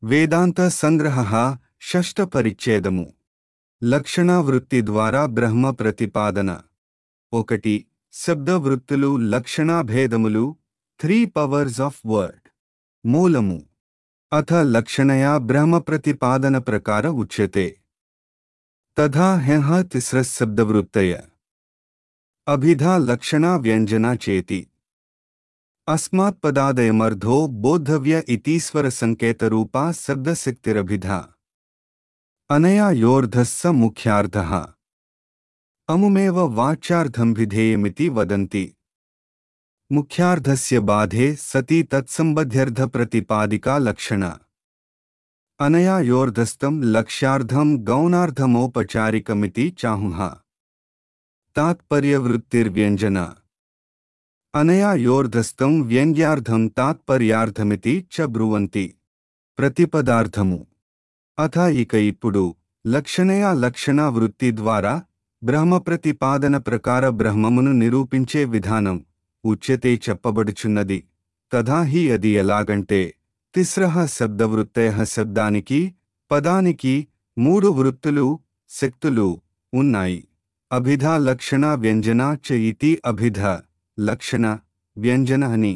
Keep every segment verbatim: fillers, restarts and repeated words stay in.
వేదాంత సంగ్రహః షష్ఠ పరిచ్ఛేదము లక్షణ వృత్తి ద్వారా బ్రహ్మ ప్రతిపాదన ఒకటి శబ్ద వృత్తులు లక్షణాభేదములు త్రీ పవర్స్ ఆఫ్ వర్డ్ మూలము అథ లక్షణయా బ్రహ్మ ప్రతిపాదన ప్రకార ఉచ్యతే తథా హ్యః తిస్రః శబ్దవృత్తయ అభిధా లక్షణా వ్యంజనా చేతి अस्मात् पदादयमर्धो बोद्धव्य इतीश्वर संकेतरूपा शब्दशक्तिरभिधा अनया योर्धस्य मुख्यार्धः अमुमेव वाच्यार्थं विधेयमिति वदन्ति मुख्यार्धस्य बाधे सति तत्सम्बध्यर्थप्रतिपादिका लक्षणा अनया योर्धस्तं लक्ष्यार्धं गौणार्धमौपचारिकमिति चाहुः तात्पर्यवृत्तिर्व्यञ्जना అనయా యోర్ధస్థం వ్యంగ్యార్థం తాత్పర్యార్థమితి చ బ్రువంతి ప్రతిపదార్థము అథ ఇక ఇప్పుడు లక్షణయా లక్షణ వృత్తి ద్వారా బ్రహ్మ ప్రతిపాదన ప్రకార బ్రహ్మమును నిరూపించే విధానం ఉచ్యతే చెప్పబడుచున్నది తథా హి అది ఎలాగంటే తిస్రః శబ్దవృత్తయః శబ్దానికి పదానికి మూడు వృత్తులు శక్తులు ఉన్నాయి అభిధా లక్షణ వ్యంజనా చ ఇతి అభిధ లక్షణ వ్యంజన అని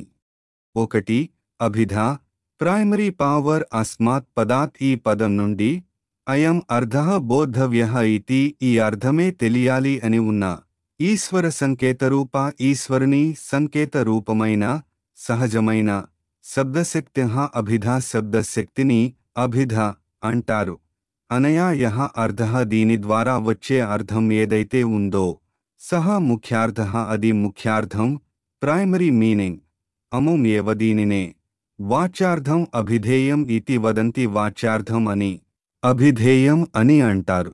ఒకటి అభిధా ప్రైమరీ పవర్ అస్మాత్ పదాత్ ఈ పదం నుండి అయం అర్ధః బోద్ధవ్యః ఇతి ఈ అర్థమే తెలియాలి అని ఉన్న ఈశ్వర సంకేతరూప ఈశ్వరుని సంకేత రూపమైన సహజమైన శబ్దశక్త్యః అభిధా శబ్దశక్తిని అభిధ అంటారు అనయా యః అర్ధః దీని ద్వారా వచ్చే అర్థం ఏదైతే ఉందో సహ ముఖ్యార్థః అది ముఖ్యార్థం ప్రైమరీ మీనింగ్ అముం ఏవ దీనినే వాచ్యార్థం అభిధేయం ఇతి వదంతి వాచ్యార్థం అని అభిధేయం అని అంటారు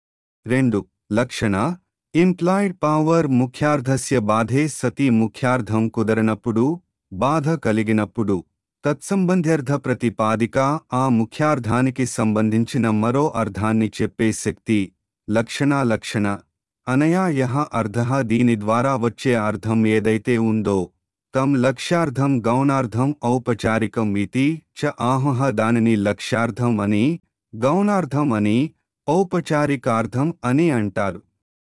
రెండు లక్షణ ఇంప్లాయిడ్ పవర్ ముఖ్యార్థస్య బాధే సతి ముఖ్యార్థం కుదరనప్పుడు బాధ కలిగినప్పుడు తత్సంబంధ్యర్థ ప్రతిపాదిక ఆ ముఖ్యార్థానికి సంబంధించిన మరో అర్థాన్ని చెప్పే శక్తి లక్షణ లక్షణ అనయా యః అర్ధః దీని ద్వారా వచ్చే అర్థం ఏదైతే ఉందో తం లక్ష్యార్థం గౌణార్థం ఔపచారికం ఇతి చ ఆహుః దానిని లక్ష్యార్థం అని గౌణార్థం అని ఔపచారికార్థం అని అంటారు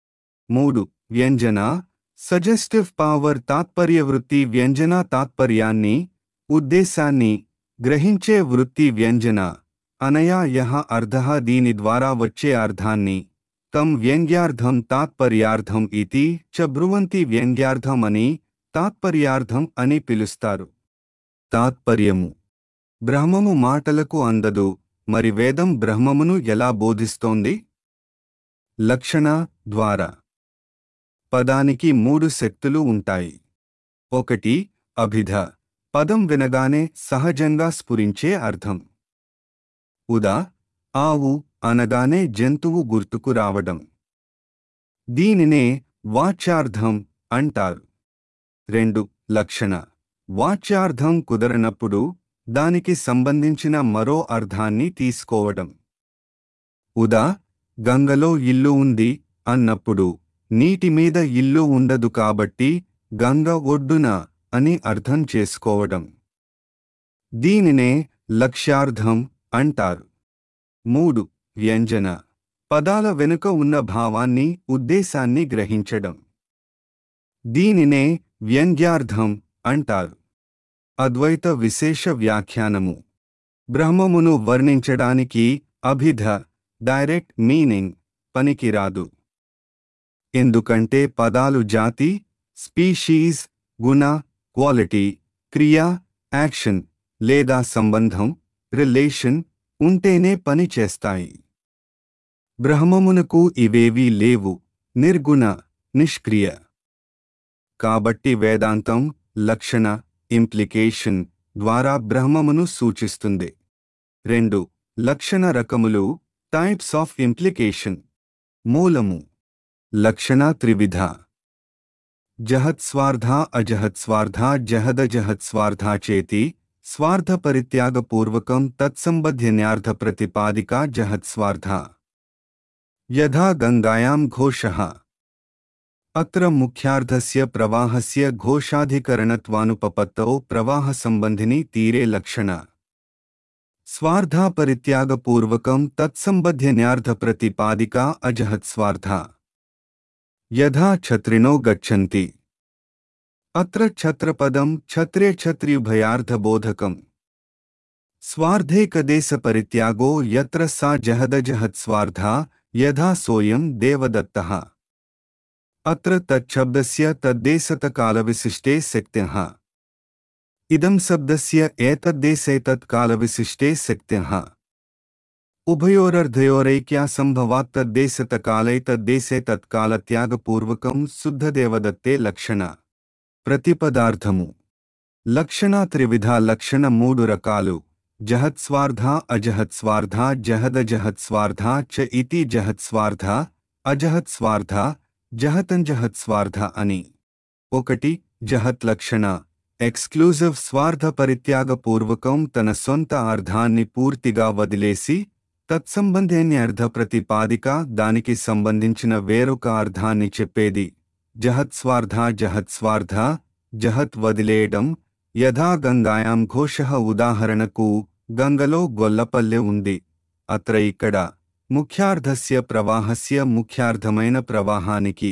మూడు వ్యంజన సజెస్టివ్ పవర్ తాత్పర్య వృత్తి వ్యంజన తాత్పర్యాన్ని ఉద్దేశాన్ని గ్రహించే వృత్తి వ్యంజన అనయా యః అర్ధః దీని ద్వారా వచ్చే అర్థాన్ని తం వ్యంగ్యార్థం తాత్పర్యార్థం ఇతి చ బ్రువంతి వ్యంగ్యార్థం అని తాత్పర్యార్థం అని పిలుస్తారు తాత్పర్యము బ్రహ్మము మాటలకు అందదు మరి వేదం బ్రహ్మమును ఎలా బోధిస్తోంది లక్షణ ద్వారా పదానికి మూడు శక్తులు ఉంటాయి ఒకటి అభిధ పదం వినగానే సహజంగా స్ఫురించే అర్థం ఉదా ఆవు అనగానే జంతువు గుర్తుకు రావడం దీనినే వాచ్యార్థం అంటారు రెండు లక్షణ వాచ్యార్థం కుదరనప్పుడు దానికి సంబంధించిన మరో అర్థాన్ని తీసుకోవడం ఉదా గంగలో ఇల్లు ఉంది అన్నప్పుడు నీటి మీద ఇల్లు ఉండదు కాబట్టి గంగ ఒడ్డున అని అర్థం చేసుకోవడం దీనినే లక్ష్యార్థం అంటారు మూడు వ్యంజన పదాల వెనుక ఉన్న భావాన్ని ఉద్దేశాన్ని గ్రహించడం దీనినే వ్యంగ్యార్థం అంటారు అద్వైత విశేష వ్యాఖ్యానము బ్రహ్మమును వర్ణించడానికి అభిధ డైరెక్ట్ మీనింగ్ పనికిరాదు ఎందుకంటే పదాలు జాతి స్పీషీస్ గుణ క్వాలిటీ క్రియా యాక్షన్ లేదా సంబంధం రిలేషన్ ఉంటేనే పని చేస్తాయి బ్రహ్మమునకు ఇవేవీ లేవు నిర్గుణ నిష్క్రియ కాబట్టి వేదాంతం లక్షణ ఇంప్లికేషన్ ద్వారా బ్రహ్మమును సూచిస్తుంది రెండు లక్షణ రకములు టైప్స్ ఆఫ్ ఇంప్లికేషన్ మూలము లక్షణ త్రివిధ జహత్స్వార్థ అజహత్స్వార్థ జహదజహత్స్వార్థ చేతి స్వార్థ పరిత్యాగపూర్వకం తత్సంబధ్యన్యార్థ ప్రతిపాదికా జహత్స్వార్థ యథా గంగాయాం ఘోషః అత్ర ముఖ్యార్థస్య ప్రవాహస్య ఘోషాధికరణత్వానుపపత్తౌ ప్రవాహ సంబంధిని తీరే లక్షణ स्वार्थापरित्यागपूर्वकं तत्सम्बध्यन्यार्थप्रतिपादिका अजहत्स्वार्था यथा छत्रिणो गच्छन्ति। अत्र छत्रपदं क्षत्रियक्षत्रियुभयार्थबोधकम्। स्वार्थैकदेशपरित्यागो यत्र सा जहदजहत्स्वार्था यथा सोऽयं देवदत्तः। अत्र तच्छब्दस्य तद्देशतकालविशिष्टे शक्त्यः। इदं शब्दस्य एतद्देशैतत्कालविशिष्टे शक्त्यः। उभयोरर्धयोरैक्यासंभवात् तद्देशतकालैतद्देशैतत्कालत्यागपूर्वकं शुद्धदेवदत्ते लक्षण ప్రతిపదార్థము లక్షణ త్రివిధ లక్షణ మూడు రకాలు జహత్స్వార్థ అజహత్స్వార్థ జహదజహత్స్వార్థ చ ఇతి జహత్స్వార్థ అజహత్స్వార్థ జహతంజహత్స్వార్థ అని. ఒకటి జహత్ లక్షణ ఎక్స్క్లూజివ్ స్వార్థ పరిత్యాగపూర్వకం తన సొంత అర్థాన్ని పూర్తిగా వదిలేసి తత్సంబంధేన్యర్థ ప్రతిపాదిక దానికి సంబంధించిన వేరొక అర్థాన్ని చెప్పేది. జహత్స్వార్థ జహత్స్వార్థ జహత్ వదిలేయడం. యథా గంగాయాం ఘోషః ఉదాహరణకు గంగలో గొల్లపల్లె ఉంది. అత్ర ఇక్కడ ముఖ్యార్థస్య ప్రవాహస్య ముఖ్యార్థమైన ప్రవాహానికి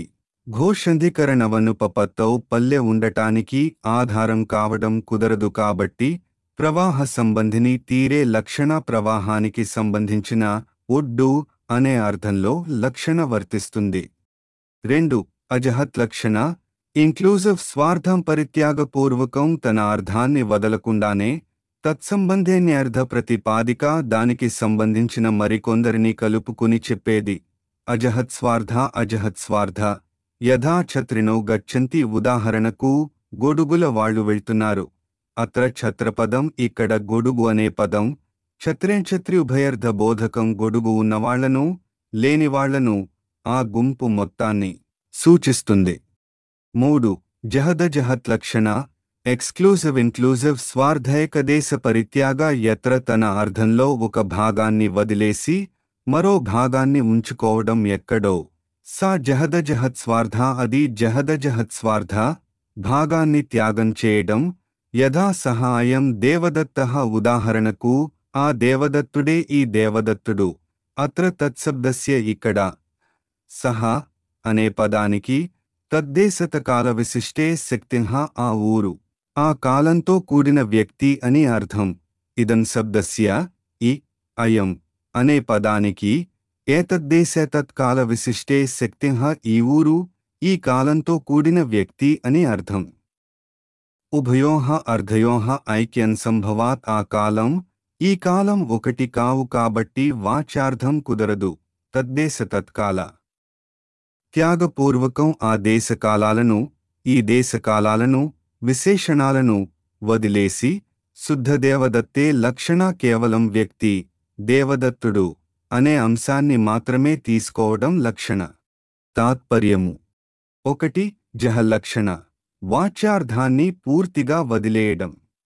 ఘోషంధికరణవనుపపత్తౌ పల్లె ఉండటానికి ఆధారం కావడం కుదరదు కాబట్టి ప్రవాహ సంబంధిని తీరే లక్షణ ప్రవాహానికి సంబంధించిన ఒడ్డు అనే అర్థంలో లక్షణ వర్తిస్తుంది. రెండు అజహత్ లక్షణ ఇంక్లూజివ్ స్వార్థం పరిత్యాగపూర్వకం తన అర్థాన్ని వదలకుండానే తత్సంబంధేన్యర్థ ప్రతిపాదిక దానికి సంబంధించిన మరికొందరిని కలుపుకుని చెప్పేది. అజహత్ స్వార్థ అజహత్ స్వార్థ యథా ఛత్రిణో గచ్చంతి ఉదాహరణకు గొడుగుల వాళ్ళు వెళ్తున్నారు. అత్ర ఛత్రపదం ఇక్కడ గొడుగు అనే పదం క్షత్రియంక్షత్రియుభయర్థ బోధకం. గొడుగు ఉన్నవాళ్లను లేనివాళ్లను ఆ గుంపు మొత్తాన్ని సూచిస్తుంది. మూడు జహదజహత్ లక్షణ ఎక్స్క్లూజివ్ ఇన్క్లూజివ్ స్వార్థైకదేశ పరిత్యాగ యత్ర తన అర్థంలో ఒక భాగాన్ని వదిలేసి మరో భాగాన్ని ఉంచుకోవడం ఎక్కడో సా జహదజహత్ స్వార్థ అది జహదజహత్ స్వార్థ భాగాన్ని త్యాగం చేయడం. యథా సహాయం దేవదత్తః ఉదాహరణకు ఆ దేవదత్తుడే ఈ దేవదత్తుడు. అత్ర తత్శబ్దస్య ఇక్కడ సహా అనే పదానికి తద్దేశతకాల విశిష్టే శక్తిః ఆ ఊరు ఆ కాలంతో కూడిన వ్యక్తి అని అర్థం. ఇదం శబ్దస్య ఈ అయం అనే పదానికి ఏతద్దేశతత్కాల విశిష్టే శక్తిః ఈ ఊరు ఈ కాలంతో కూడిన వ్యక్తి అని అర్థం. ఉభయోః అర్ధయోః ఐక్యం సంభవాత్ ఆ కాలం ఈ కాలం ఒకటి కావు కాబట్టి వాచ్యార్థం కుదరదు. తద్దేశ తత్కాల త్యాగపూర్వకం ఆ దేశకాలాలను ఈ దేశకాలాలను విశేషణాలను వదిలేసి శుద్ధదేవదత్తే లక్షణ కేవలం వ్యక్తి దేవదత్తుడు అనే అంశాన్ని మాత్రమే తీసుకోవడం లక్షణ. తాత్పర్యము ఒకటి జహలక్షణ వాచ్యార్థాన్ని పూర్తిగా వదిలేయడం.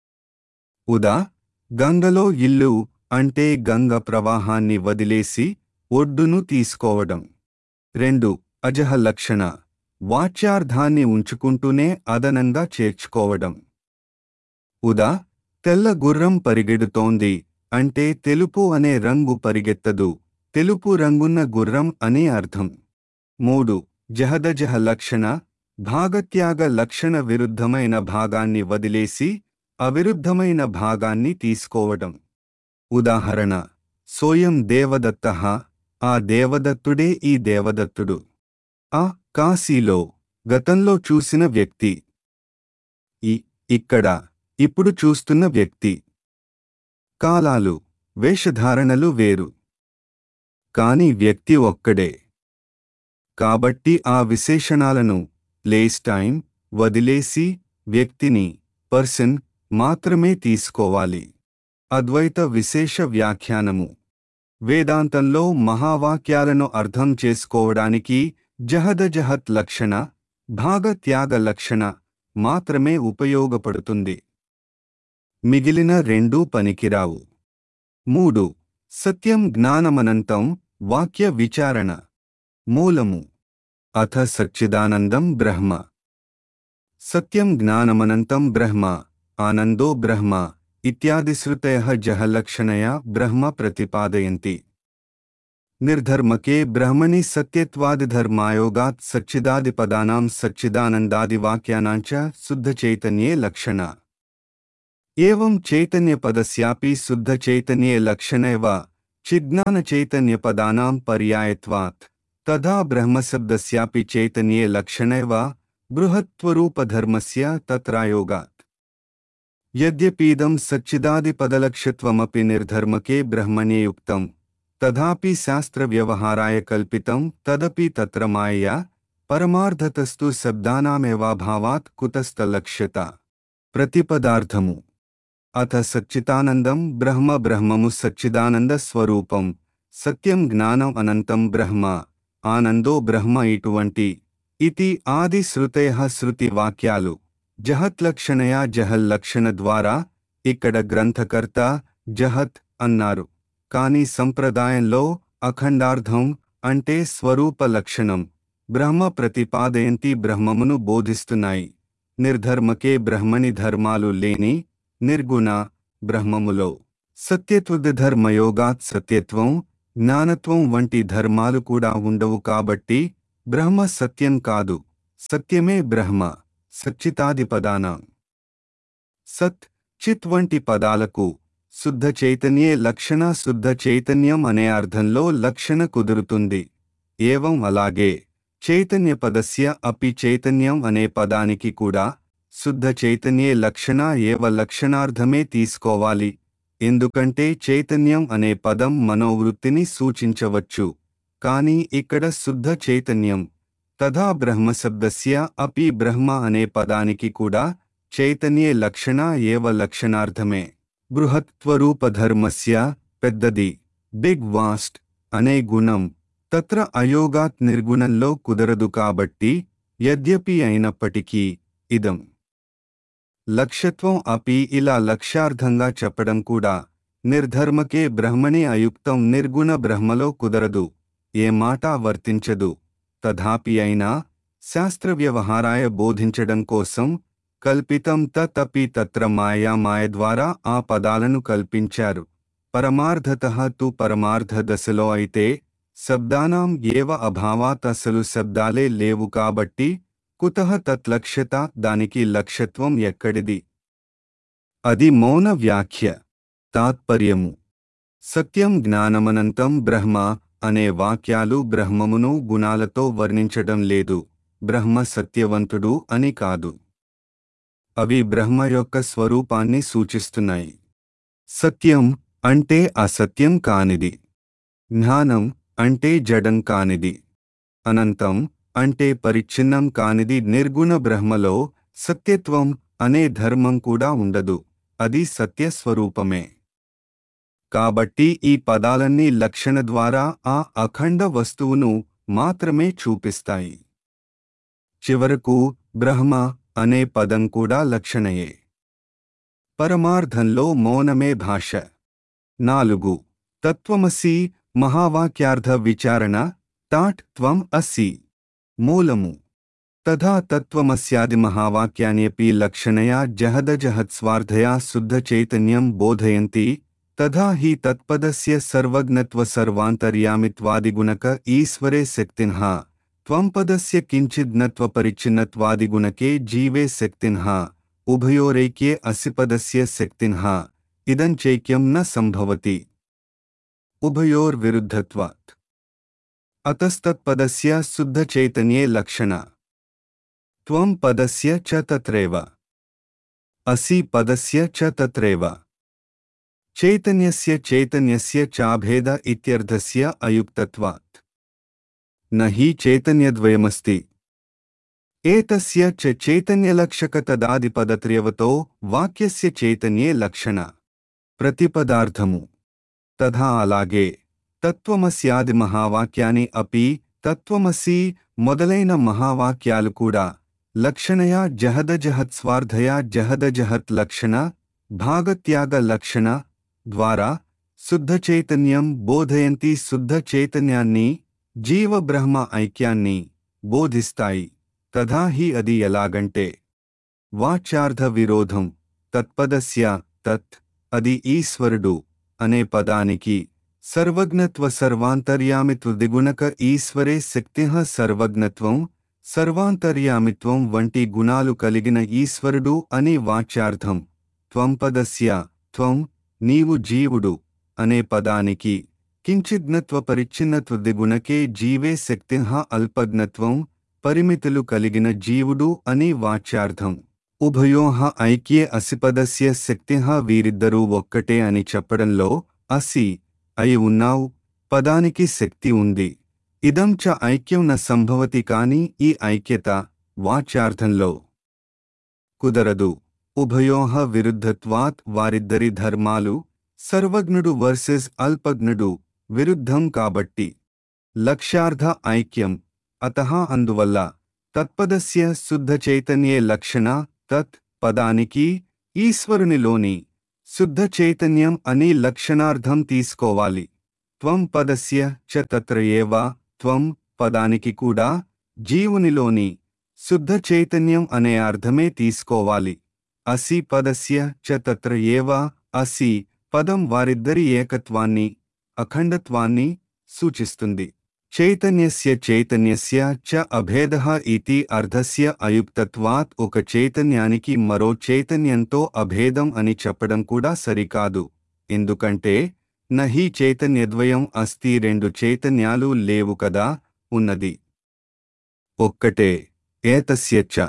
ఉదా గంగలో ఇల్లు అంటే గంగ ప్రవాహాన్ని వదిలేసి ఒడ్డును తీసుకోవడం. రెండు అజహ లక్షణ వాచ్యార్థాన్ని ఉంచుకుంటూనే అదనంగా చేర్చుకోవడం. ఉదా తెల్ల గుర్రం పరిగెడుతోంది అంటే తెలుపు అనే రంగు పరిగెత్తదు, తెలుపు రంగున్న గుర్రం అనే అర్థం. మూడు జహదజహ లక్షణ భాగత్యాగ లక్షణ విరుద్ధమైన భాగాన్ని వదిలేసి అవిరుద్ధమైన భాగాన్ని తీసుకోవడం. ఉదాహరణ సోయం దేవదత్తః ఆ దేవదత్తుడే ఈ దేవదత్తుడు. ఆ కాశీలో గతంలో చూసిన వ్యక్తి. ఈ ఇక్కడ ఇప్పుడు చూస్తున్న వ్యక్తి. కాలాలు వేషధారణలు వేరు కాని వ్యక్తి ఒక్కడే. కాబట్టి ఆ విశేషణాలను ప్లేస్ టైం వదిలేసి వ్యక్తిని పర్సన్ మాత్రమే తీసుకోవాలి. అద్వైత విశేష వ్యాఖ్యానము వేదాంతంలో మహావాక్యాలను అర్థం చేసుకోవడానికి జహదజహత్ లక్షణ భాగత్యాగ లక్షణ మాత్రమే ఉపయోగపడుతుంది. మిగిలిన రెండూ పనికిరావు. మూడు సత్యం జ్ఞానమనంతం వాక్య విచారణ. మూలము అథ సచ్చిదానందం బ్రహ్మ. సత్యం జ్ఞానమనంతం బ్రహ్మ ఆనందో బ్రహ్మ ఇత్యాది శ్రుతయః జహలక్షణయా బ్రహ్మ ప్రతిపాదయంతి. నిర్ధర్మకే బ్రహ్మణి సత్యత్వాదిధర్మాయోగాత్ సచ్చిదాదిపదానాం సచ్చిదానందాదివాక్యానాంచ శుద్ధచైతన్యే లక్షణ. ఏవం చైతన్యపదస్యాపి శుద్ధచైతన్యే లక్షణైవ చిజ్ఞానచైతన్యపదానాం పర్యాయత్వాత్ తథా బ్రహ్మశబ్దస్యాపి చైతన్యే లక్షణైవ బృహత్వరూపధర్మస్య తత్రాయోగాత్. యద్యపీదం సచ్చిదాదిపదలక్ష్యత్వమపి నిర్ధర్మకే బ్రహ్మణే యుక్తం తథాపి శాస్త్రవ్యవహారాయ కల్పితం తదపి తత్ర మాయయా పరమార్థతస్తు శబ్దానామేవాభావాత్ కుతస్థలక్ష్యత. ప్రతిపదార్థము. అథ సచ్చిదానందం బ్రహ్మ బ్రహ్మము సచ్చిదానంద స్వరూపం, సత్యం జ్ఞానం అనంతం బ్రహ్మ, ఆనందో బ్రహ్మ. ఇటువంటి ఇతి ఆది శ్రుతయః శృతి వాక్యాలు జహత్లక్షణయా జహల్లక్షణ ద్వారా ఇక్కడ గ్రంథకర్త జహత్ అన్నారు. కాని సంప్రదాయంలో అఖండార్థం అంటే స్వరూప లక్షణం బ్రహ్మ ప్రతిపాదయంతి బ్రహ్మమును బోధిస్తున్నాయి. నిర్ధర్మకే బ్రహ్మని ధర్మాలు లేని నిర్గుణ బ్రహ్మములో సత్యత్వధర్మయోగాత్ సత్యత్వం జ్ఞానత్వం వంటి ధర్మాలు కూడా ఉండవు. కాబట్టి బ్రహ్మ సత్యం కాదు, సత్యమే బ్రహ్మ. సచ్చితాదిపదానాం సత్ చిత్ వంటి పదాలకు శుద్ధ చైతన్యే లక్షణ, శుద్ధ చైతన్యం అనే అర్థంలో లక్షణ కుదురుతుంది. ఏవం అలాగే చైతన్యపదస్య అపి చైతన్యం అనే పదానికి కూడా శుద్ధ చైతన్యే లక్షణ ఏవ లక్షణార్థమే తీసుకోవాలి. ఎందుకంటే చైతన్యం అనే పదం మనోవృత్తిని సూచించవచ్చు. కాని ఇక్కడ శుద్ధ చైతన్యం. తథా బ్రహ్మశబ్దస్య అపి బ్రహ్మ అనే పదానికి కూడా చైతన్యే లక్షణ ఏవ లక్షణార్థమే. బృహత్వరూపధర్మస్య పెద్దది, బిగ్ వాస్ట్ అనే గుణం తత్ర అయోగాత్ నిర్గుణంలో కుదరదు. కాబట్టి యద్యపి అయినప్పటికీ ఇదం లక్ష్యత్వం అపి ఇలా లక్ష్యార్థంగా చెప్పడం కూడా నిర్ధర్మకే బ్రహ్మణే అయుక్తం, నిర్గుణ బ్రహ్మలో కుదరదు, ఏ మాట వర్తించదు. తథాపి అయినా శాస్త్రవ్యవహారాయ బోధించడం కోసం కల్పితం తత్ తత్ర మాయా మాయ ద్వారా ఆ పదాలను కల్పించారు. పరమార్థతః తు పరమార్థ దశలో అయితే శబ్దానాం ఏవ అభావాత్ అసలు శబ్దాలే లేవు. కాబట్టి కుతః తత్లక్ష్యత దానికి లక్ష్యత్వం ఎక్కడిది? అది మౌన వ్యాఖ్య. తాత్పర్యము. సత్యం జ్ఞానమనంతం బ్రహ్మ అనే వాక్యాలు బ్రహ్మమును గుణాలతో వర్ణించడం లేదు. బ్రహ్మ సత్యవంతుడు అని కాదు. అవి బ్రహ్మ యొక్క స్వరూపాన్ని సూచిస్తున్నాయి. సత్యం అంటే అసత్యం కానిది, జ్ఞానం అంటే జడం కానిది, అనంతం అంటే పరిచ్ఛిన్నం కానిది. నిర్గుణ బ్రహ్మలో సత్యత్వం అనే ధర్మం కూడా ఉండదు, అది సత్యస్వరూపమే. కాబట్టి ఈ పదాలన్నీ లక్షణ ద్వారా ఆ అఖండ వస్తువును మాత్రమే చూపిస్తాయి. చివరకు బ్రహ్మ అనే పదం కూడా లక్షణయే. పరమార్థంలో మౌనమే భాష. నాలుగు. తత్వమసి మహావాక్యార్థ విచారణ. తాట్ త్వం అసి మూలము. తథా తత్వమస్యాది మహావాక్యాన్యపి లక్షణయా జహదజహత్స్వార్థయా శుద్ధ చైతన్యం బోధయంతి. తథా హి తత్పదస్య సర్వజ్ఞత్వ సర్వాంతర్యామిత్వాదిగుణక ఈశ్వరే శక్తిన్హ త్వం పదస్య కించిజ్ఞత్వ పరిచ్ఛిన్నత్వాదిగుణకే జీవే శక్తిన్హ ఉభయోరైక్యే అసి పదస్య శక్తిన్హ ఇదంచైక్యం న సంభవతి. ఉభయోర్విరుద్ధత్వాత్. అతస్తత్పదస్య శుద్ధ చైతన్యే లక్షణ. త్వం పదస్య చ తత్రైవ. అసి పదస్య చ తత్రైవ. చైతన్యస్య చైతన్యస్య చాభేద ఇత్యర్థస్య అయుక్తత్వాత్. నహి చైతన్యద్వయమస్తి. ఏతస్య చ చైతన్యలక్షకతదాదిపదత్రయవతో వాక్యస్య చైతన్యే లక్షణ. ప్రతిపదార్థము. తథా అలాగే తత్వమస్యాది మహావాక్యాని అపి తత్వమసి మొదలైన మహావాక్యాలు కూడా లక్షణయా జహదజహత్స్వార్థయా జహదజహత్ లక్షణ భాగత్యాగ లక్షణ ద్వారా శుద్ధ చైతన్యం బోధయంతి. శుద్ధ చైతన్యాన్ని జీవ బ్రహ్మ ఐక్యాన్ని బోధిస్తాయి. తథా హి అది ఎలాగంటే వాచ్యార్థ విరోధం. తత్పదస్య తత్ అది ఈశ్వరుడు అనే పదానికి సర్వజ్ఞత్వ సర్వాంతర్యామిత్వ దిగుణక ఈశ్వరే శక్తిః సర్వజ్ఞత్వం సర్వాంతర్యామిత్వం వంటి గుణాలు కలిగిన ఈశ్వరుడు అనే వాచ్యార్థం. త్వం పదస్య త్వం నీవు జీవుడు అనే పదానికి కించిజ్ఞత్వ పరిచ్ఛిన్నత్వ దిగుణకే జీవే శక్తిః అల్పజ్ఞత్వం పరిమితులు కలిగిన జీవుడు అని వాచ్యార్థం. ఉభయోః ఐక్యే అసి పదస్య శక్తిః వీరిద్దరూ ఒక్కటే అని చెప్పడంలో అసి అయి ఉన్నావు పదానికి శక్తి ఉంది. ఇదం చ ఐక్యం న సంభవతి కాని ఈ ఐక్యత వాచ్యార్థంలో కుదరదు. ఉభయోః విరుద్ధత్వాత్ వారిద్దరి ధర్మాలు సర్వజ్ఞుడు వర్సెస్ అల్పజ్ఞుడు విరుద్ధం కాబట్టి. లక్ష్యార్థ ఐక్యం అతః అందువల్ల తత్పదస్య శుద్ధ చైతన్యే లక్షణ తత్ పదానికి ఈశ్వరునిలోని శుద్ధ చైతన్యం అని లక్షణార్థం తీసుకోవాలి. త్వం పదస్య చ తత్ర ఏవ త్వం పదానికి కూడా జీవునిలోని శుద్ధ చైతన్యం అనే అర్థమే తీసుకోవాలి. అసి పదస్య చ తత్ర ఏవ అసి పదం వారిద్దరి ఏకత్వాన్ని అఖండత్వాన్ని సూచిస్తుంది. చైతన్యస్య చైతన్యస్య చ అభేదః ఇతి అర్థస్య అయుక్తత్వాత్ ఒక చైతన్యానికి మరో చైతన్యంతో అభేదం అని చెప్పడం కూడా సరికాదు. ఎందుకంటే నహి చైతన్యద్వయం అస్తి రెండు చైతన్యాలు లేవు కదా, ఉన్నది ఒక్కటే. ఏతస్య చ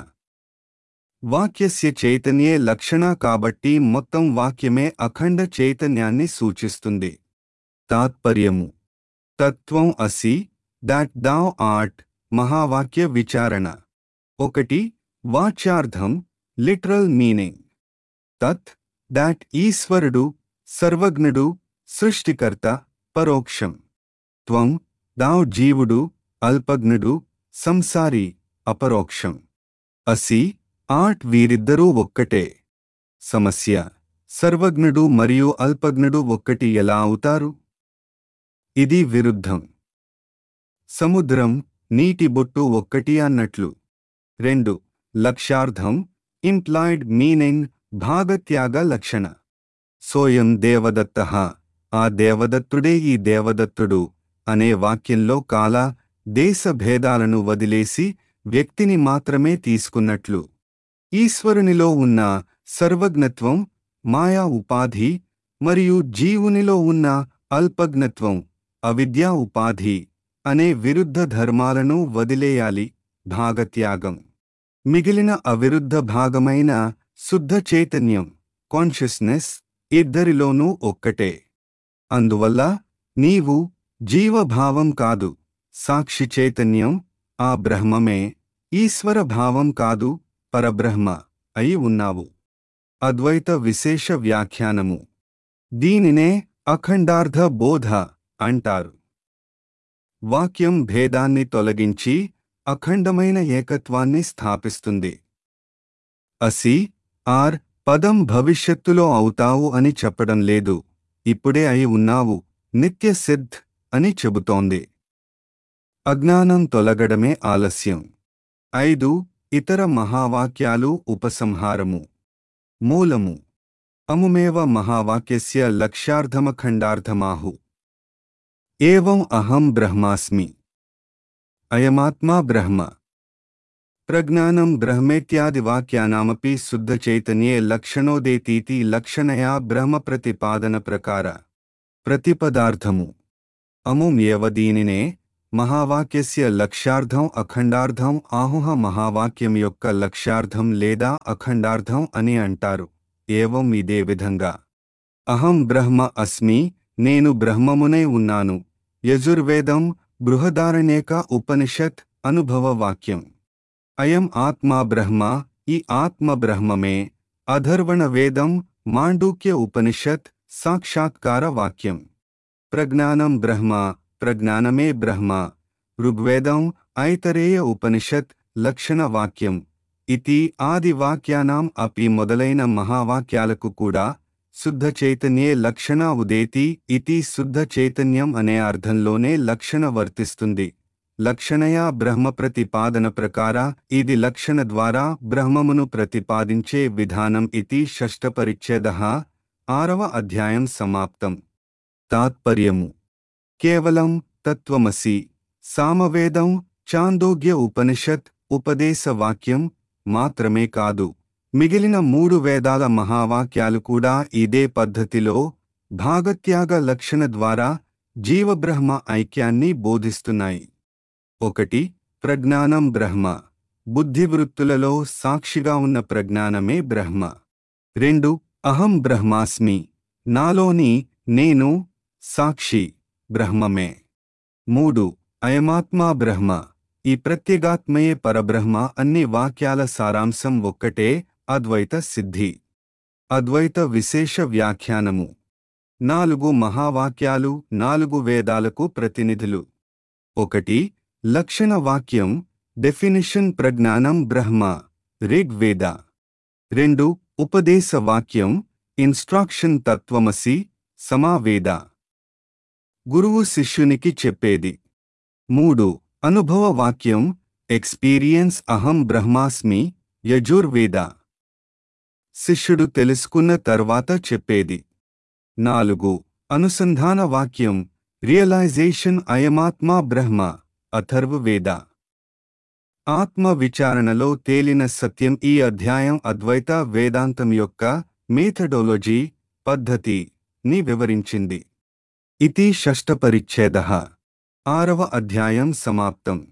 వాక్యస్య చైతన్యే లక్షణ కాబట్టి మొత్తం వాక్యమే అఖండ చైతన్యాన్ని సూచిస్తుంది. తాత్పర్యము తత్వం అసి దాట్ దౌ ఆర్ట్ మహావాక్య విచారణ. ఒకటి వాచ్యార్థం లిటరల్ మీనింగ్. తత్ దాట్ ఈశ్వరుడు సర్వజ్ఞుడు సృష్టికర్త పరోక్షం. త్వం దౌ జీవుడు అల్పజ్ఞుడు సంసారి అపరోక్షం. అసి ఆర్ట్ వీరిద్దరూ ఒక్కటే. సమస్య సర్వజ్ఞుడు మరియు అల్పజ్ఞుడు ఒక్కటి ఎలా అవుతారు? ఇది విరుద్ధం. సముద్రం నీటి బొట్టు ఒక్కటి అన్నట్లు. రెండు లక్ష్యార్థం ఇంప్లాయిడ్ మీనింగ్ భాగత్యాగ లక్షణ. సోయం దేవదత్తః ఆ దేవదత్తుడే ఈ దేవదత్తుడు అనే వాక్యంలో కాల దేశ భేదాలను వదిలేసి వ్యక్తిని మాత్రమే తీసుకున్నట్లు. ఈశ్వరునిలో ఉన్న సర్వజ్ఞత్వం మాయా ఉపాధి మరియు జీవునిలో ఉన్న అల్పజ్ఞత్వం అవిద్యా ఉపాధి అనే విరుద్ధ ధర్మాలను వదిలేయాలి. భాగత్యాగం. మిగిలిన అవిరుద్ధ భాగమైన శుద్ధ చైతన్యం కాన్షియస్నెస్ ఇద్దరిలోనూ ఒక్కటే. అందువల్ల నీవు జీవభావం కాదు, సాక్షి చైతన్యం ఆ బ్రహ్మమే, ఈశ్వర భావం కాదు, పరబ్రహ్మ అయి ఉన్నావు. అద్వైత విశేష వ్యాఖ్యానము. దీనినే అఖండార్థ బోధ అంటారు. వాక్యం భేదాన్ని తొలగించి అఖండమైన ఏకత్వాన్ని స్థాపిస్తుంది. అసి ఆర్ పదం భవిష్యత్తులో అవుతావు అని చెప్పడం లేదు, ఇప్పుడే అయి ఉన్నావు, నిత్య సిద్ధ్ అని చెబుతోంది. అజ్ఞానం తొలగడమే ఆలస్యం. ఐదు ఇతర మహావాక్యాలు ఉపసంహారము. మూలము. అముమేవ మహావాక్యస్య లక్ష్యార్థమఖండార్థమాహు. ఏవం అహం బ్రహ్మాస్మి. అయమాత్మా బ్రహ్మ. ప్రజ్ఞానం బ్రహ్మేత్యాది వాక్యానామపి శుద్ధచైతన్యే లక్షణోదేతీతి లక్షణయా బ్రహ్మ ప్రతిపాదన ప్రకార. ప్రతిపదార్థము. అముం ఏవ దీనినే మహావాక్యస్య లక్ష్యార్థం అఖండార్థం ఆహుః మహావాక్యం యొక్క లక్ష్యార్థం లేదా అఖండార్థం అని అంటారు. ఏవం ఇదే విధంగా. అహం బ్రహ్మ అస్మి నేను బ్రహ్మమునై ఉన్నాను. యజుర్వేదం బృహదారణ్యక ఉపనిషత్ అనుభవ వాక్యం. అయం ఆత్మా బ్రహ్మ ఈ ఆత్మ బ్రహ్మమే. అధర్వణ వేదం మాండూక్య ఉపనిషత్ సాక్షాత్కార వాక్యం. ప్రజ్ఞానం బ్రహ్మ ప్రజ్ఞానమే బ్రహ్మ. ఋగ్వేదం ఐతరేయ ఉపనిషత్ లక్షణ వాక్యం. ఇతి ఆది వాక్యానాం అపి మొదలైన మహావాక్యాలకు కూడా శుద్ధ చైతన్యే లక్షణ ఉదేతి ఇతి శుద్ధ చైతన్యం అనే అర్థంలోనే లక్షణ వర్తిస్తుంది. లక్షణయా బ్రహ్మ ప్రతిపాదన ప్రకార ఇది లక్షణ ద్వారా బ్రహ్మమును ప్రతిపాదించే విధానం. ఇతి షష్ఠ పరిచ్ఛేదః. ఆరవ అధ్యాయం సమాప్తం. తాత్పర్యము. కేవలం తత్వమసి, సామవేదం, చాందోగ్య ఉపనిషత్, ఉపదేశ వాక్యం మాత్రమే కాదు, మిగిలిన మూడు వేదాల మహావాక్యాలు కూడా ఇదే పద్ధతిలో భాగత్యాగ లక్షణ ద్వారా జీవబ్రహ్మ ఐక్యాన్ని బోధిస్తున్నాయి. ఒకటి. ప్రజ్ఞానం బ్రహ్మ. బుద్ధివృత్తులలో సాక్షిగా ఉన్న ప్రజ్ఞానమే బ్రహ్మ. రెండు. అహం బ్రహ్మాస్మి. నాలోని నేను సాక్షి బ్రహ్మమే. మూడు. అయమాత్మా బ్రహ్మ. ఈ ప్రత్యేగాత్మయే పరబ్రహ్మ. అన్ని వాక్యాల సారాంశం ఒక్కటే, అద్వైత సిద్ధి. అద్వైత విశేష వ్యాఖ్యానము. నాలుగు మహావాక్యాలు నాలుగు వేదాలకు ప్రతినిధులు. ఒకటి. లక్షణ వాక్యం డెఫినిషన్ ప్రజ్ఞానం బ్రహ్మ ఋగ్వేద. రెండు. ఉపదేశ వాక్యం ఇన్స్ట్రక్షన్ తత్వమసి సమావేద. గురువు శిష్యునికి చెప్పేది. మూడు. అనుభవ వాక్యం ఎక్స్పీరియన్స్ అహం బ్రహ్మాస్మి యజుర్వేద. శిష్యుడు తెలుసుకున్న తర్వాత చెప్పేది. నాలుగు. అనుసంధాన వాక్యం రియలైజేషన్ అయమాత్మా బ్రహ్మ అథర్వవేద. ఆత్మ విచారణలో తేలిన సత్యం. ఈ అధ్యాయం అద్వైత వేదాంతం యొక్క మెథడాలజీ పద్ధతి ని వివరించింది. ఇతి షష్ఠపరిచ్ఛేదః. ఆరవ అధ్యాయం సమాప్తం.